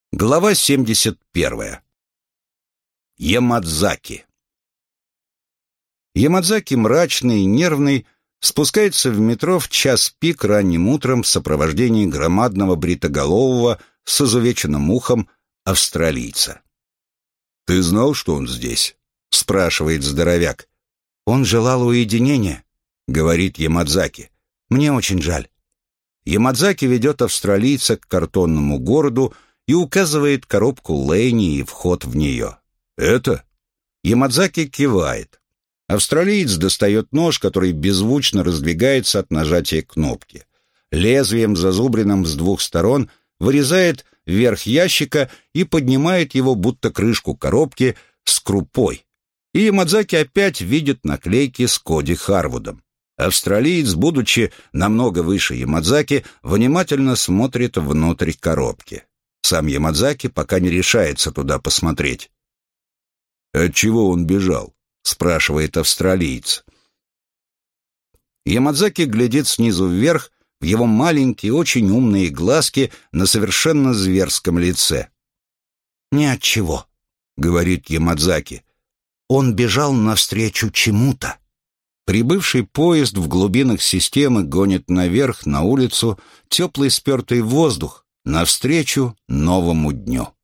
Глава 71. Ямадзаки. Ямадзаки, мрачный и нервный, спускается в метро в час пик ранним утром в сопровождении громадного бритоголового с изувеченным ухом австралийца. «Ты знал, что он здесь?» — спрашивает здоровяк. «Он желал уединения», — говорит Ямадзаки. «Мне очень жаль». Ямадзаки ведет австралийца к картонному городу и указывает коробку Лэйни и вход в нее. «Это?» Ямадзаки кивает. Австралиец достает нож, который беззвучно раздвигается от нажатия кнопки. Лезвием, зазубренным с двух сторон, вырезает верх ящика и поднимает его, будто крышку коробки, с крупой. И Ямадзаки опять видит наклейки с Коди Харвудом. Австралиец, будучи намного выше Ямадзаки, внимательно смотрит внутрь коробки. Сам Ямадзаки пока не решается туда посмотреть. «Отчего он бежал?» — спрашивает австралиец. Ямадзаки глядит снизу вверх в его маленькие, очень умные глазки на совершенно зверском лице. «Ни от чего», — говорит Ямадзаки. «Он бежал навстречу чему-то». Прибывший поезд в глубинах системы гонит наверх, на улицу, теплый спертый воздух, навстречу новому дню.